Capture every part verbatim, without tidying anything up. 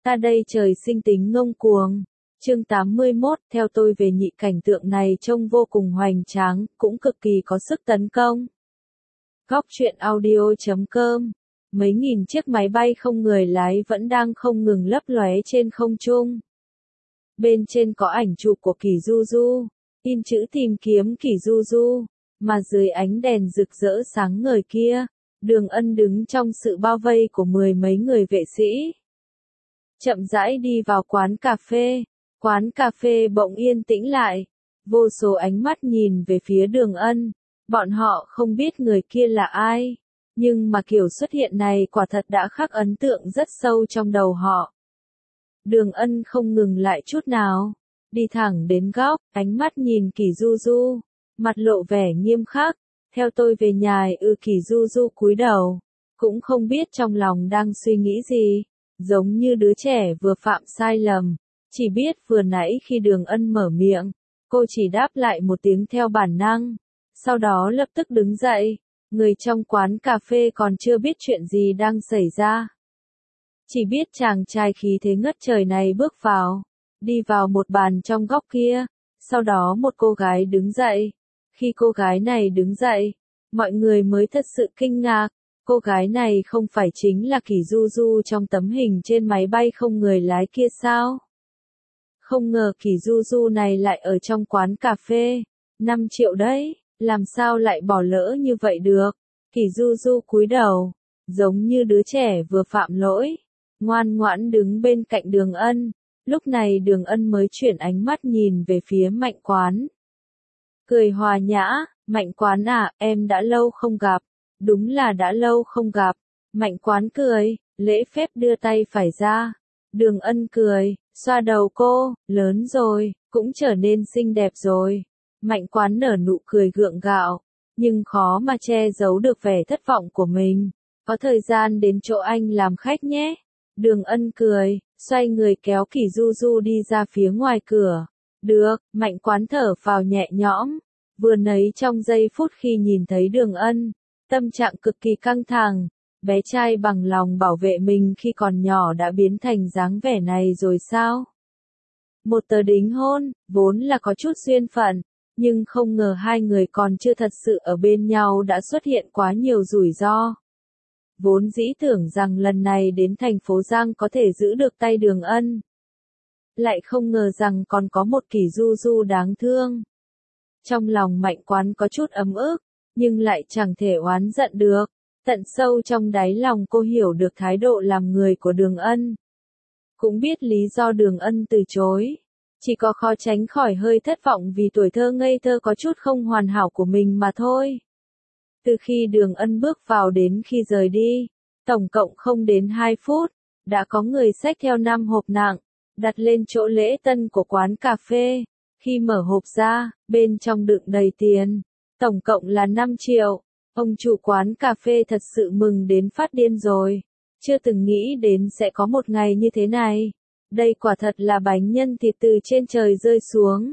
Ta đây trời sinh tính ngông cuồng. Chương tám mươi mốt, theo tôi về nhị cảnh tượng này trông vô cùng hoành tráng, cũng cực kỳ có sức tấn công. Góc truyện audio chấm com. Mấy nghìn chiếc máy bay không người lái vẫn đang không ngừng lấp lóe trên không trung. Bên trên có ảnh chụp của Kỷ Du Du, in chữ tìm kiếm Kỷ Du Du, mà dưới ánh đèn rực rỡ sáng ngời kia, Đường Ân đứng trong sự bao vây của mười mấy người vệ sĩ. Chậm rãi đi vào quán cà phê, quán cà phê bỗng yên tĩnh lại, vô số ánh mắt nhìn về phía Đường Ân, bọn họ không biết người kia là ai, nhưng mà kiểu xuất hiện này quả thật đã khắc ấn tượng rất sâu trong đầu họ. Đường Ân không ngừng lại chút nào, đi thẳng đến góc, ánh mắt nhìn Kỷ Du Du, mặt lộ vẻ nghiêm khắc, theo tôi về nhà. Ừ, Kỷ Du Du cúi đầu, cũng không biết trong lòng đang suy nghĩ gì, giống như đứa trẻ vừa phạm sai lầm, chỉ biết vừa nãy khi Đường Ân mở miệng, cô chỉ đáp lại một tiếng theo bản năng, sau đó lập tức đứng dậy, người trong quán cà phê còn chưa biết chuyện gì đang xảy ra. Chỉ biết chàng trai khí thế ngất trời này bước vào, đi vào một bàn trong góc kia, sau đó một cô gái đứng dậy. Khi cô gái này đứng dậy, mọi người mới thật sự kinh ngạc, cô gái này không phải chính là Kỷ Du Du trong tấm hình trên máy bay không người lái kia sao? Không ngờ Kỷ Du Du này lại ở trong quán cà phê, năm triệu đấy, làm sao lại bỏ lỡ như vậy được? Kỷ Du Du cúi đầu, giống như đứa trẻ vừa phạm lỗi, ngoan ngoãn đứng bên cạnh Đường Ân. Lúc này Đường Ân mới chuyển ánh mắt nhìn về phía Mạnh Quán. Cười hòa nhã, Mạnh Quán à, em đã lâu không gặp. Đúng là đã lâu không gặp. Mạnh Quán cười, lễ phép đưa tay phải ra. Đường Ân cười, xoa đầu cô, lớn rồi, cũng trở nên xinh đẹp rồi. Mạnh Quán nở nụ cười gượng gạo, nhưng khó mà che giấu được vẻ thất vọng của mình. Có thời gian đến chỗ anh làm khách nhé. Đường Ân cười, xoay người kéo Kỷ Du Du đi ra phía ngoài cửa. Được, Mạnh Quán thở phào nhẹ nhõm. Vừa nấy trong giây phút khi nhìn thấy Đường Ân, tâm trạng cực kỳ căng thẳng. Bé trai bằng lòng bảo vệ mình khi còn nhỏ đã biến thành dáng vẻ này rồi sao? Một tờ đính hôn, vốn là có chút duyên phận, nhưng không ngờ hai người còn chưa thật sự ở bên nhau đã xuất hiện quá nhiều rủi ro. Vốn dĩ tưởng rằng lần này đến thành phố Giang có thể giữ được tay Đường Ân. Lại không ngờ rằng còn có một Kỷ Du Du đáng thương. Trong lòng Mạnh Quán có chút ấm ức, nhưng lại chẳng thể oán giận được. Tận sâu trong đáy lòng cô hiểu được thái độ làm người của Đường Ân. Cũng biết lý do Đường Ân từ chối. Chỉ có khó tránh khỏi hơi thất vọng vì tuổi thơ ngây thơ có chút không hoàn hảo của mình mà thôi. Từ khi Đường Ân bước vào đến khi rời đi, tổng cộng không đến hai phút, đã có người xách theo năm hộp nặng, đặt lên chỗ lễ tân của quán cà phê. Khi mở hộp ra, bên trong đựng đầy tiền, tổng cộng là năm triệu. Ông chủ quán cà phê thật sự mừng đến phát điên rồi, chưa từng nghĩ đến sẽ có một ngày như thế này. Đây quả thật là bánh nhân thịt từ trên trời rơi xuống.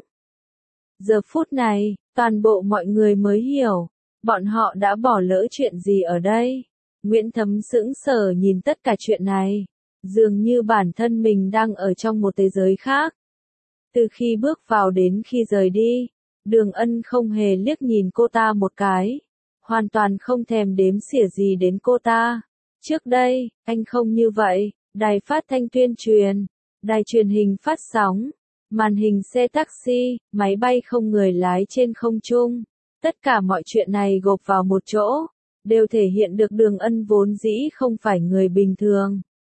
Giờ phút này, toàn bộ mọi người mới hiểu, bọn họ đã bỏ lỡ chuyện gì ở đây. Nguyễn Thấm sững sờ nhìn tất cả chuyện này, dường như bản thân mình đang ở trong một thế giới khác. Từ khi bước vào đến khi rời đi, Đường Ân không hề liếc nhìn cô ta một cái, hoàn toàn không thèm đếm xỉa gì đến cô ta. Trước đây, anh không như vậy, đài phát thanh tuyên truyền, đài truyền hình phát sóng, màn hình xe taxi, máy bay không người lái trên không trung. Tất cả mọi chuyện này gộp vào một chỗ, đều thể hiện được Đường Ân vốn dĩ không phải người bình thường.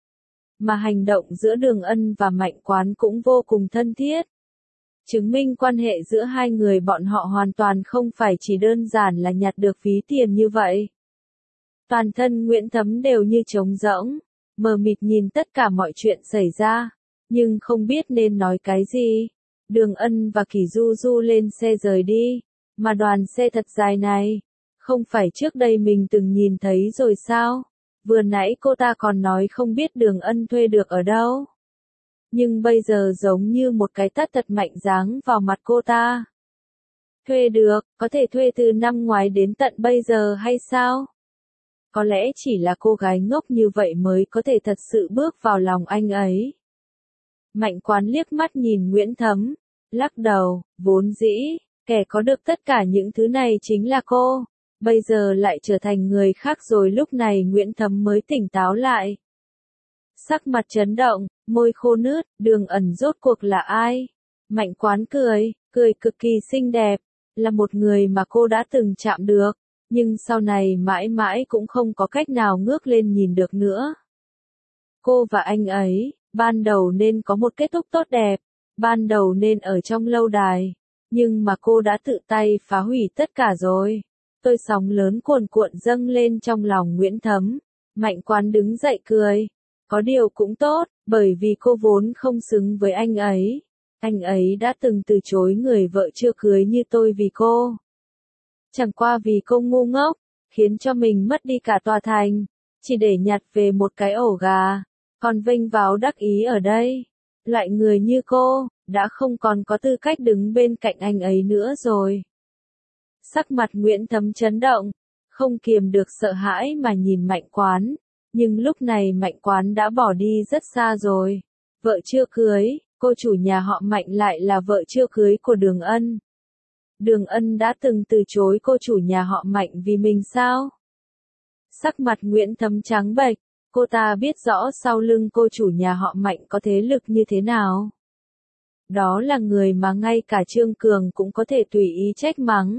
Mà hành động giữa Đường Ân và Mạnh Quán cũng vô cùng thân thiết. Chứng minh quan hệ giữa hai người bọn họ hoàn toàn không phải chỉ đơn giản là nhặt được ví tiền như vậy. Toàn thân Nguyễn Thấm đều như trống rỗng, mờ mịt nhìn tất cả mọi chuyện xảy ra, nhưng không biết nên nói cái gì. Đường Ân và Kỷ Du Du lên xe rời đi, mà đoàn xe thật dài này, không phải trước đây mình từng nhìn thấy rồi sao? Vừa nãy cô ta còn nói không biết Đường Ân thuê được ở đâu. Nhưng bây giờ giống như một cái tát thật mạnh giáng vào mặt cô ta. Thuê được, có thể thuê từ năm ngoái đến tận bây giờ hay sao? Có lẽ chỉ là cô gái ngốc như vậy mới có thể thật sự bước vào lòng anh ấy. Mạnh Quán liếc mắt nhìn Nguyễn Thấm, lắc đầu, vốn dĩ, kẻ có được tất cả những thứ này chính là cô, bây giờ lại trở thành người khác rồi. Lúc này Nguyễn Thấm mới tỉnh táo lại. Sắc mặt chấn động, môi khô nướt, Đường Ẩn rốt cuộc là ai? Mạnh Quán cười, cười cực kỳ xinh đẹp, là một người mà cô đã từng chạm được, nhưng sau này mãi mãi cũng không có cách nào ngước lên nhìn được nữa. Cô và anh ấy, ban đầu nên có một kết thúc tốt đẹp, ban đầu nên ở trong lâu đài, nhưng mà cô đã tự tay phá hủy tất cả rồi. Tôi sóng lớn cuồn cuộn dâng lên trong lòng Nguyễn Thấm. Mạnh Quán đứng dậy cười. Có điều cũng tốt, bởi vì cô vốn không xứng với anh ấy. Anh ấy đã từng từ chối người vợ chưa cưới như tôi vì cô. Chẳng qua vì cô ngu ngốc, khiến cho mình mất đi cả tòa thành, chỉ để nhặt về một cái ổ gà, còn vênh váo đắc ý ở đây. Loại người như cô, đã không còn có tư cách đứng bên cạnh anh ấy nữa rồi. Sắc mặt Nguyễn Thấm chấn động, không kiềm được sợ hãi mà nhìn Mạnh Quán, nhưng lúc này Mạnh Quán đã bỏ đi rất xa rồi. Vợ chưa cưới, cô chủ nhà họ Mạnh lại là vợ chưa cưới của Đường Ân. Đường Ân đã từng từ chối cô chủ nhà họ Mạnh vì mình sao? Sắc mặt Nguyễn Thấm trắng bệch, cô ta biết rõ sau lưng cô chủ nhà họ Mạnh có thế lực như thế nào. Đó là người mà ngay cả Trương Cường cũng có thể tùy ý trách mắng.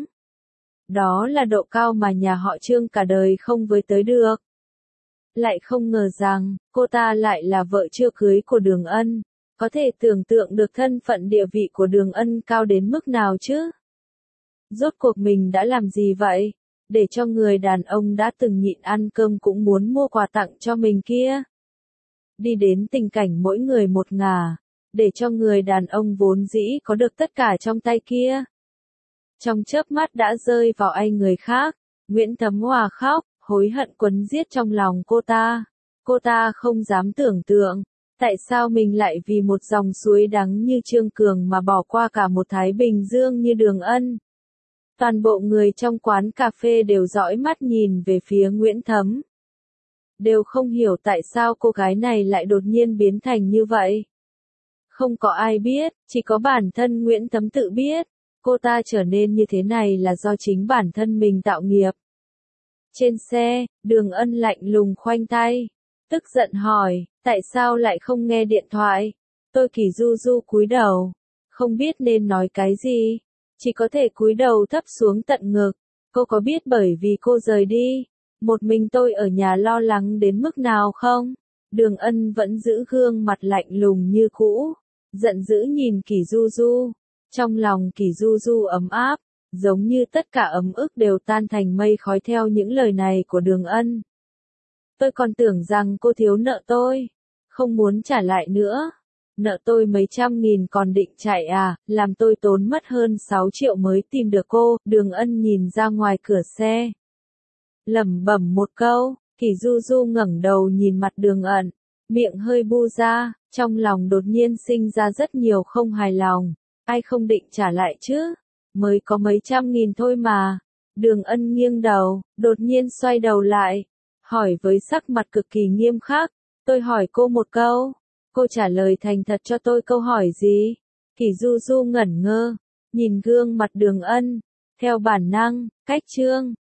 Đó là độ cao mà nhà họ Trương cả đời không với tới được. Lại không ngờ rằng, cô ta lại là vợ chưa cưới của Đường Ân. Có thể tưởng tượng được thân phận địa vị của Đường Ân cao đến mức nào chứ? Rốt cuộc mình đã làm gì vậy? Để cho người đàn ông đã từng nhịn ăn cơm cũng muốn mua quà tặng cho mình kia. Đi đến tình cảnh mỗi người một ngả, để cho người đàn ông vốn dĩ có được tất cả trong tay kia. Trong chớp mắt đã rơi vào ai người khác, Nguyễn Thấm hòa khóc, hối hận quấn giết trong lòng cô ta. Cô ta không dám tưởng tượng, tại sao mình lại vì một dòng suối đắng như Trương Cường mà bỏ qua cả một Thái Bình Dương như Đường Ân. Toàn bộ người trong quán cà phê đều dõi mắt nhìn về phía Nguyễn Thấm. Đều không hiểu tại sao cô gái này lại đột nhiên biến thành như vậy. Không có ai biết, chỉ có bản thân Nguyễn Thấm tự biết. Cô ta trở nên như thế này là do chính bản thân mình tạo nghiệp. Trên xe, Đường Ân lạnh lùng khoanh tay. Tức giận hỏi, tại sao lại không nghe điện thoại? Tôi Kỳ Du Du cúi đầu. Không biết nên nói cái gì. Chỉ có thể cúi đầu thấp xuống tận ngực. Cô có biết bởi vì cô rời đi, một mình tôi ở nhà lo lắng đến mức nào không? Đường Ân vẫn giữ gương mặt lạnh lùng như cũ. Giận dữ nhìn Kỳ Du Du. Trong lòng Kỳ Du Du ấm áp, giống như tất cả ấm ức đều tan thành mây khói theo những lời này của Đường Ân. Tôi còn tưởng rằng cô thiếu nợ tôi, không muốn trả lại nữa. Nợ tôi mấy trăm nghìn còn định chạy à, làm tôi tốn mất hơn sáu triệu mới tìm được cô. Đường Ân nhìn ra ngoài cửa xe, lẩm bẩm một câu. Kỳ Du Du ngẩng đầu nhìn mặt Đường Ân, miệng hơi bu ra, trong lòng đột nhiên sinh ra rất nhiều không hài lòng. Ai không định trả lại chứ? Mới có mấy trăm nghìn thôi mà. Đường Ân nghiêng đầu, đột nhiên xoay đầu lại, hỏi với sắc mặt cực kỳ nghiêm khắc. Tôi hỏi cô một câu, cô trả lời thành thật cho tôi câu hỏi gì? Kỳ Du Du ngẩn ngơ, nhìn gương mặt Đường Ân, theo bản năng, cách Trương